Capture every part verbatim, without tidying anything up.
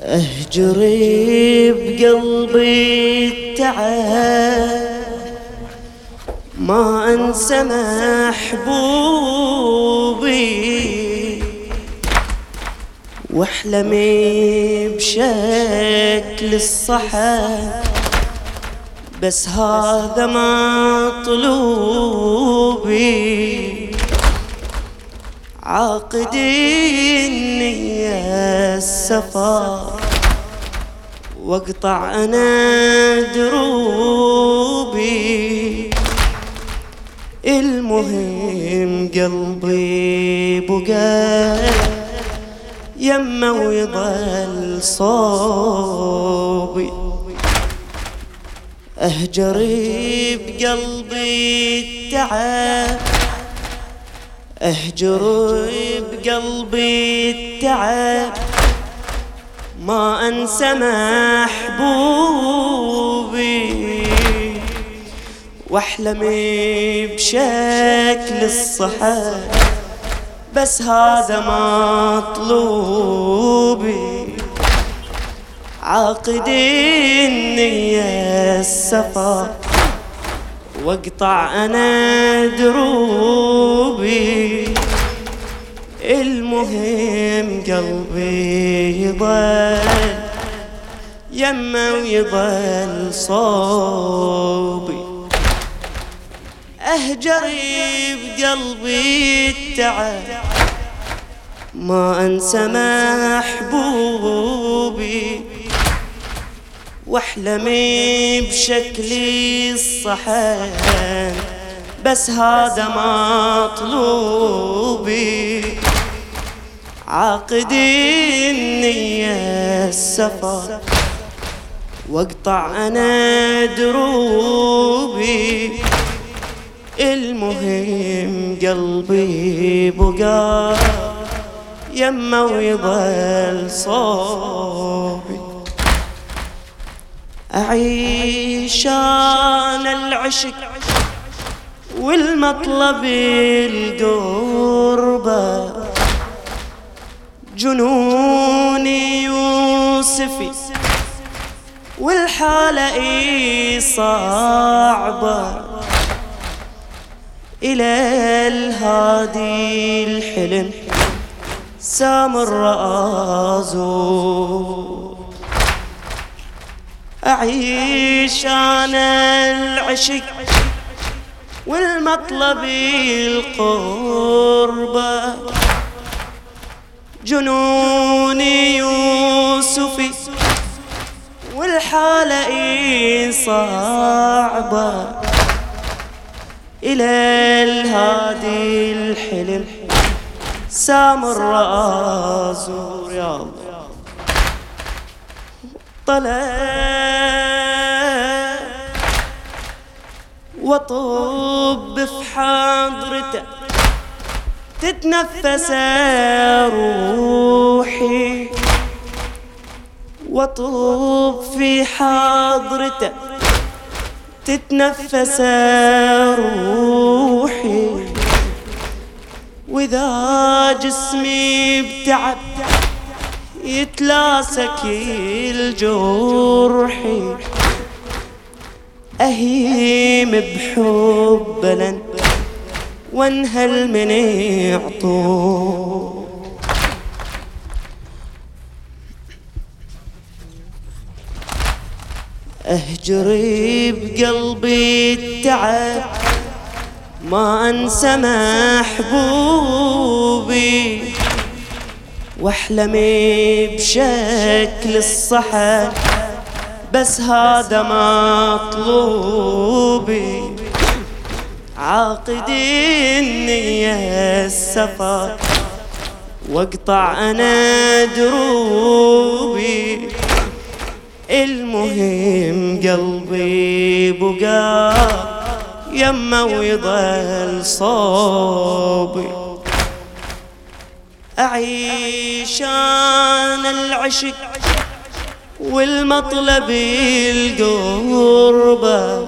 أهجري بقلبي التعب، ما أنسى محبوبي، واحلمي بشكل الصحب، بس هذا مطلوبي. عاقدي النية السفر، واقطع أنا دروبي. المهم قلبي بقى يمه ويضل صوبي. أهجري بقلبي التعب، أهجري بقلبي التعب، ما أنسى محبوبي، واحلمي بشكل الصحب، بس هذا مطلوبي. عاقدي النية السفر، واقطع أنا دروبي. المهم قلبي يضل يمه ويضل صوبي. أهجري بقلبي التعب، ما أنسى محبوبي، واحلمي بشكلي الصحن، بس هذا مطلوبي. عاقدي النية السفر، واقطع أنا دروبي. المهم قلبي بقى يمه ويضل صوبي. أعيش أنا العشق والمطلب القربة، جنوني يوسفي والحالة إي صعبة. إلى الهادي الحلم سامر أزور، أعيش أنا العشق والمطلب القربة، جنوني يوسفي والحالة إي صعبة. إلى الهادي الحلم سامر أزور، يا الله. طلع وطب في حضرته تتنفس روحي، وطب في حضرته تتنفس روحي. وإذا جسمي ابتعد يتلاسك الجرحي، أهيم بحب لن وانهل من يعطوه. أهجري بقلبي التعب، ما أنسى محبوبي، واحلمي بشكل الصحن، بس هذا مطلوبي. عاقدي النية السفر، واقطع أنا دروبي. المهم قلبي بقى يمه ويضل صوبي. أعيش أنا العشق والمطلب القربة،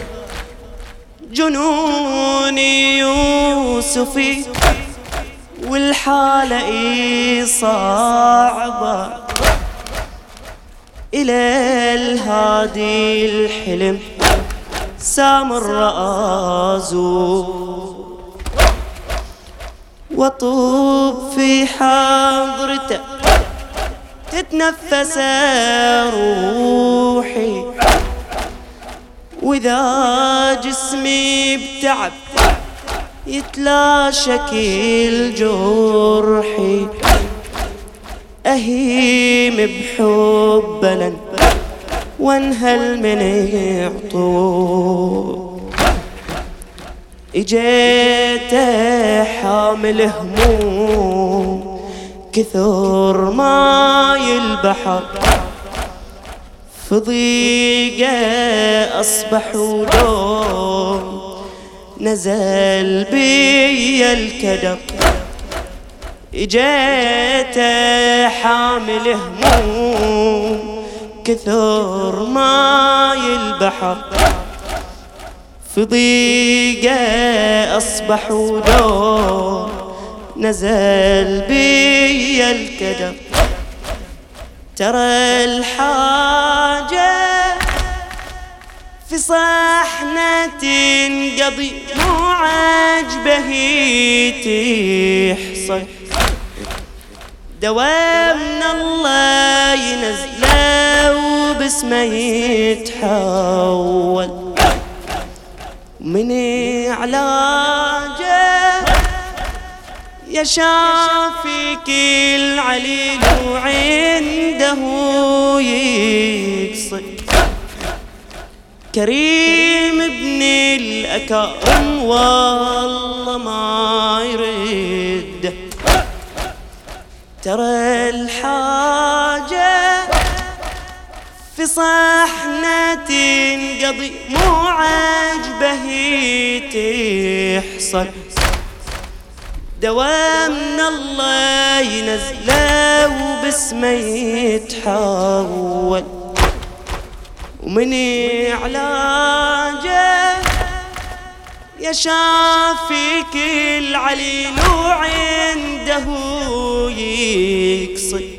جنوني يوسفي والحالة إي صعبة. إلى الهادي الحلم سامر رآزو، وطوب في حضرته تتنفس روحي، وإذا جسمي بتعب يتلاشى كل جرحي، أهيم بحب لن وانهل من عطوب. اجيت حامل هموم كثر ماي البحر، في ضيقه اصبح ودوم نزل بي الكدر. اجيت حامل هموم كثر ماي البحر، في ضيقه اصبح ودوم نزل بي الكدر. ترى الحاجة في صحنة تنقضي مو عجبه تحصل، دوامنا الله ينزله وباسمه يتحول، من علاجه يا شافي كل عليل وعنده يقصد. كريم ابن الأكارم والله ما يرد. ترى الحاجة في صحنة تنقضي مو عجبه تحصل، دوامنا الله ينزله وباسمه يتحول، ومن علاجه يا شافي كل عليل وعنده يقصد.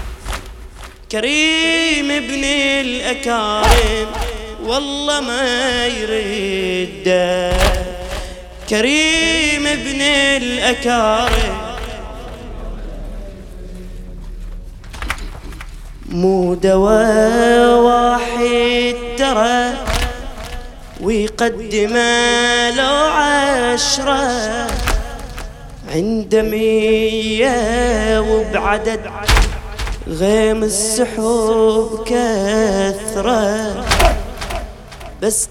كريم ابن الأكارم والله ما يرده، كريم ابن الأكارم مو دواء واحد ترى ويقدم له عشرة، عند مية وبعدد غيم السحب كثرة، بس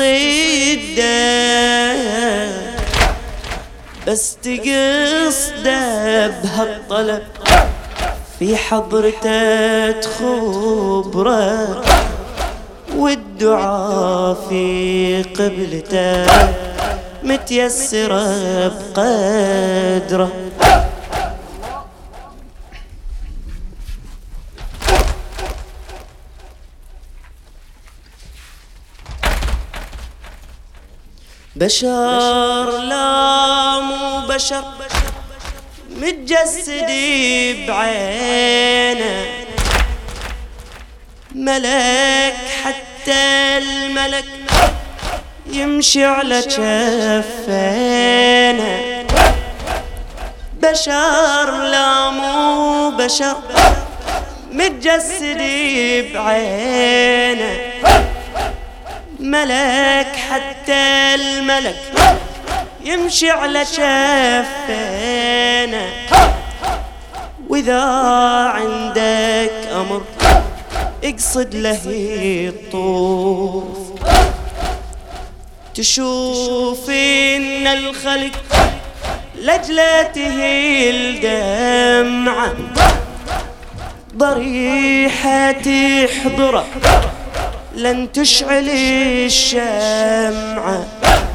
تصيده بس تقصده بهالطلب في حضرته تخبره، والدعاء في قبلته متيسرة بقدره. بشر لا مو بشر متجسد بعينه، ملك حتى الملك يمشي على جفينه. بشر لا مو بشر متجسد بعينه، ملك حتى الملك يمشي على شفينه. وإذا عندك أمر اقصد له الطوف، تشوف إن الخلق لجلته الدمعة، ضريحة تحضره لن تشعل الشمعة.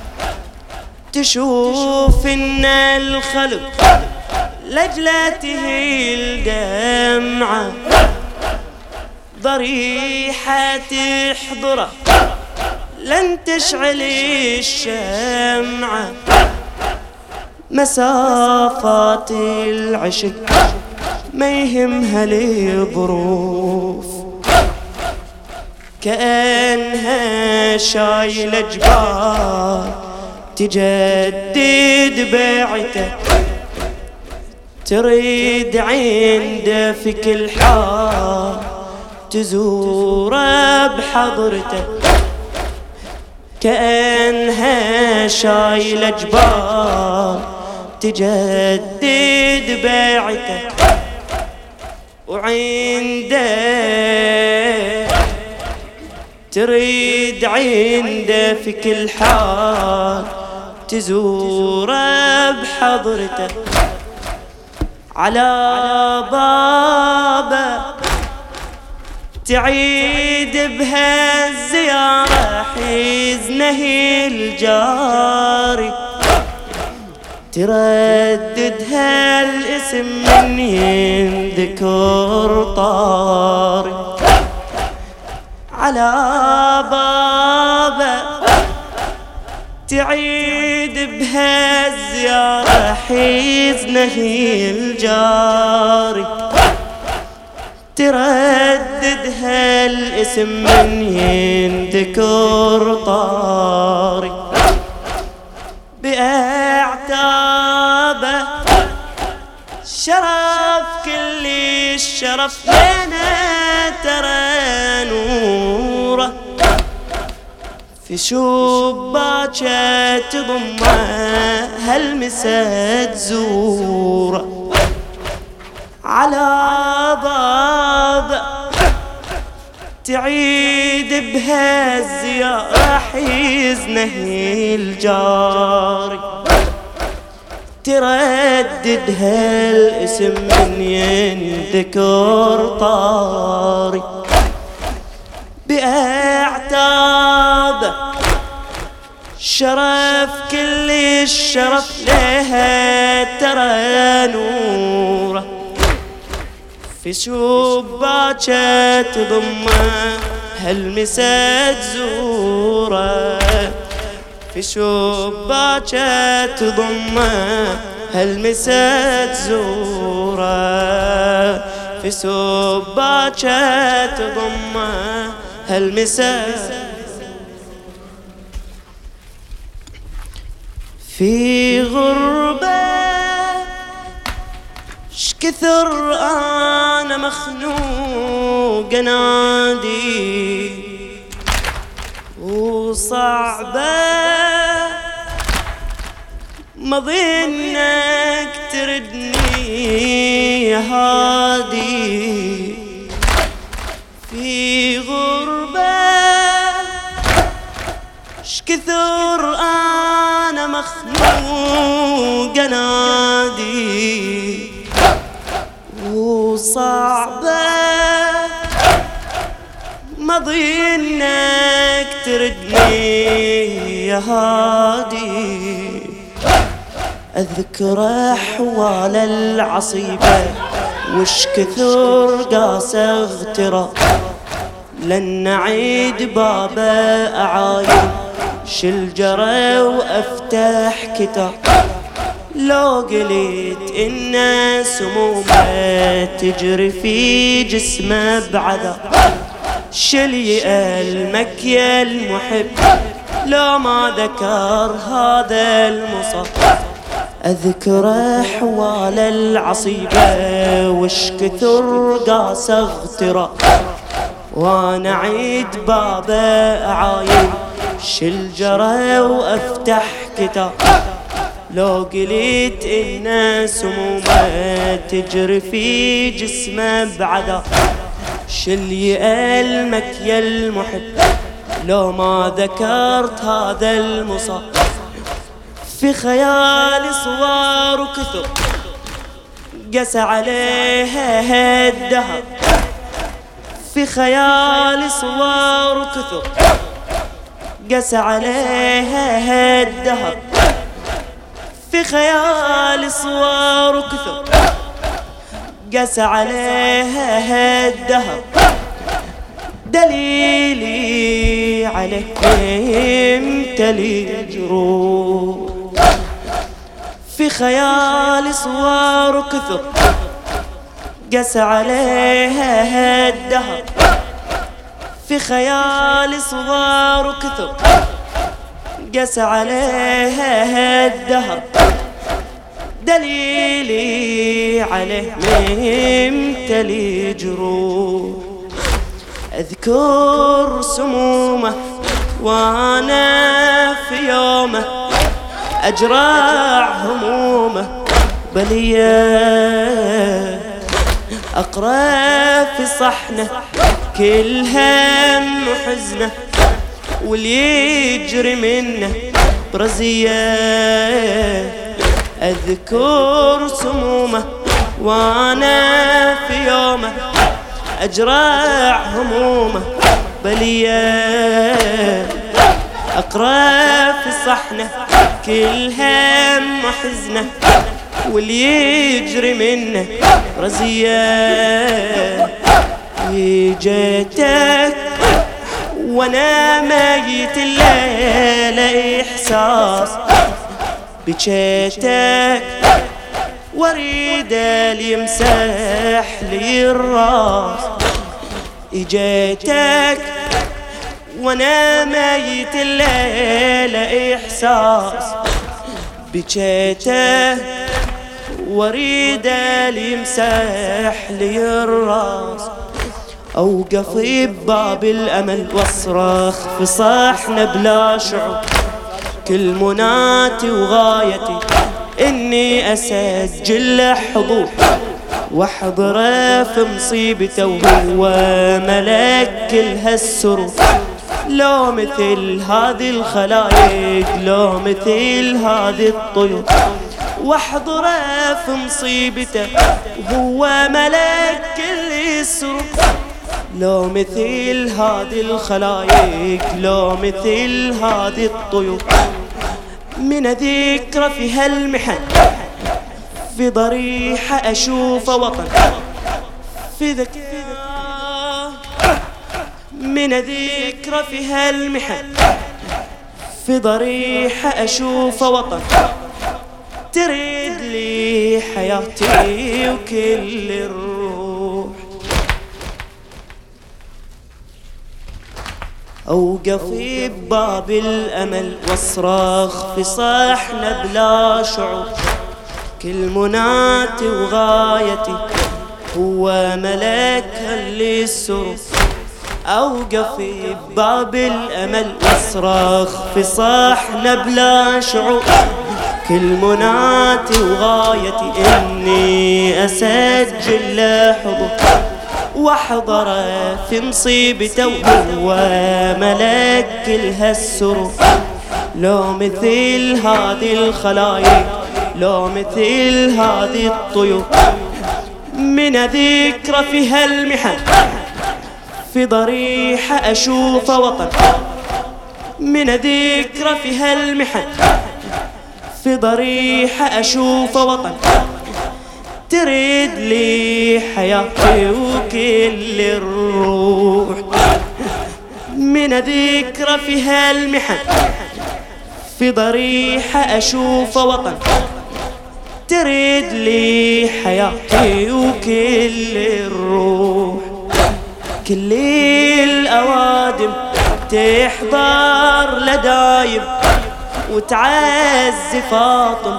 تشوف إن الخلق لجلته الدمعة، ضريحة تحضره لن تشعل الشمعة. مسافات العشق ما يهمها الظروف، كأنها شايلة جبال تجدد بيعته، تريد عنده في كل حال تزوره بحضرته. كأنها شايلة جبال تجدد بيعته، وعنده تريد عنده في كل حال تزوره بحضرته. على بابه تعيد بها الزيارة حزنه الجاري، ترددها الاسم من ينذكر طاري. على بابه تعيد بها الزيارة حزنه الجاري، ترددها الاسم من ينذكر طاري. بأعتابه شرف كل الشرف لنا ترى نوره، في شباكه تضمه هالمسد زوره. على بابه تعيد بها الزيارة حزنه الجاري، ترددها الاسم من ينذكر طاري. بأعتابه شرف كل الشرف لها ترى نوره، في شباكه تضمه هالمسد زوره. في شباكه تضمه هالمسد زوره، في شباكه تضمه هالمسد. في غربة شكثر أنا مخنوق نادي، وصعبة مظنك تردني يا هادي. في غربة شكثر أنا مخنوق نادي، وصعبة مظنك تردني يا هادي. أذكر أحوال العصيبة وش كثر قاسى اغترى، لن أعيد بابه أعاين شل جرى وأفتح كتاب. لو قلت إن سمومه تجري في جسمه بعذاب، شل يألمك يا المحب لو ما ذكر هذا المصاب. أذكر أحوال العصيبة وش كثر قاسى اغترى، وانا عيد بابه أعاين شل جرى وأفتح كتاب. لو قلت إن سمومه تجري في جسمه بعذاب، شل يألمك يا المحب لو ما ذكرت هذا المصاب. في خيالي صور وكثر قسى عليها الدهر، في خيالي صور وكثر قسى عليها الدهر. في خيالي صور وكثر قسى عليها الدهر. دليلي عليك امتلي جروح، في خيالي صور وكثر قسى عليها الدهر. في خيالي صغار وكثر قس عليها الدهر، دليلي عليه ممتلي جروح. أذكر سمومه وانا في يومه أجرع همومه بليه، أقرأ في صحنه كل هم وحزنه واللي يجري منه برزيه. أذكر سمومه وانا في يومه أجرع همومه بليه، أقرأ في صحنه كل هم وحزنه واللي يجري منه رزيه. جيتك وانا ميت الليلة إحساس بجيتك واريد اللي يمسح لي الراس. اجيتك وانا ميت الليلة إحساس بجيته واريد اللي يمسح لي الراس. اوقف بباب الامل واصرخ في صحن بلا شعور، كل مناتي وغايتي اني اسجل حضور واحضره في مصيبته وهو ملك كل هالسرور. لو مثل هذه الخلايق لو مثل هذه الطيور، واحضره في مصيبته وهو ملك كل السرور. لو مثل هذه الخلايق لو مثل هذه الطيور، من ذكرى في هالمحن في ضريحة أشوف وطن في ذكرى، من ذكرى في هالمحن في ضريحة أشوف وطن تريد لي حياتي وكل الروح. أوقف بباب الأمل واصرخ في صحن بلا شعور، كل مناتي وغايتي هو ملك للسرور. أوقف بباب الأمل واصرخ في صحن بلا شعور، كل مناتي وغايتي إني أسجل له حضور واحضره في مصيبته وهو ملك كل هالسرور. لو مثل هذه الخلايق لو مثل هذه الطيور، من ذكرى في هالمحن في ضريحة أشوف وطن، من ذكرى في هالمحن في ضريحة أشوف وطن تريد لي حياتي وكل الروح. من ذكرى في هالمحن في ضريحة أشوف وطن تريد لي حياتي وكل الروح. كل الأوادم تحضر لدايم وتعزي فاطم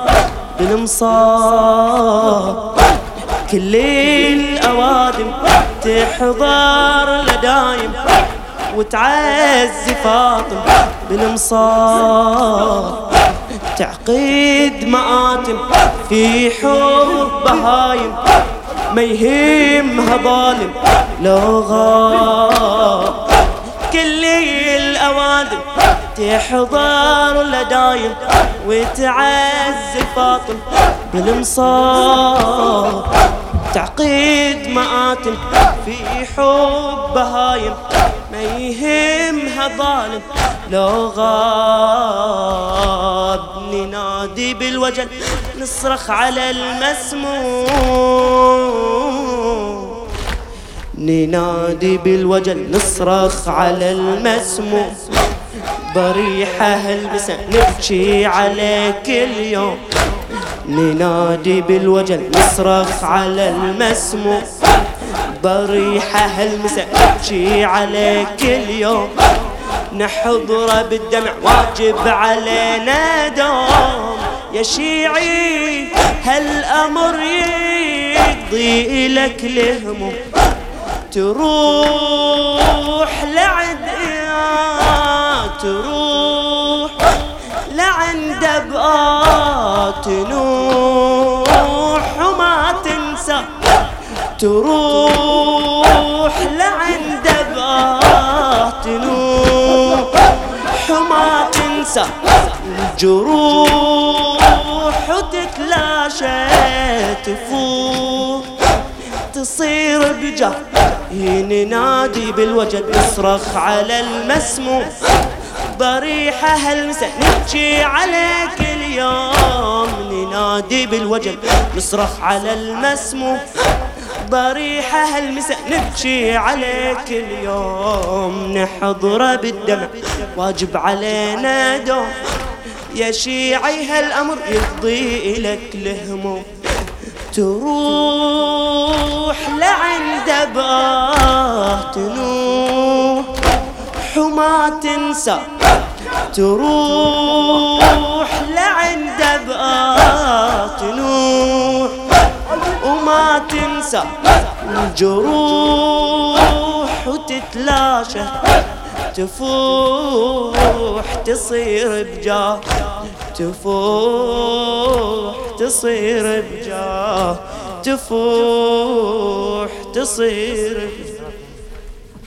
بالمصاب. كل الأوادم تحضر لدايم وتعزي فاطم بالمصاب. تعقيد مآتم في حب بهايم ما يهمها ظالم لو غاب. كل الأوادم تحضر لدايم وتعزي فاطم بالمصاب. تعقيد مآتم في حب بهايم ما يهمها ظالم لو غاب. ننادي بالوجل نصرخ على المسموم، ننادي بالوجل نصرخ على المسموم. ضريحة هالمسا نبكي على كل يوم، ننادي بالوجل نصرخ على المسموم. بريحة هالمسا نبكي عليك اليوم، نحضره بالدمع واجب علينا دوم. يا شيعي هالأمر يقضي إلك الهموم، تروح لعند تروح لعند بقات نوح وما تنسى، تروح لعند بقات نوح وما تنسى الجروح، وتتلاشى تفوح تصير بجاه، ننادي بالوجد نصرخ على المسموع، ضريحة هالمسا نبكي عليك اليوم، ننادي بالوجد نصرخ على المسموع، ضريحة هالمسا نبكي عليك اليوم، نحضره بالدمع واجب علينا دوم. يا شيعي هالأمر يقضي إلك الهموم، تروح لعند بقات نوح وما تنسى، تروح لعند بقات نوح وما تنسى الجروح، وتتلاشى تفوح تصير بجاه، تفوح تصير بجاه، تفوح تصير بجاه.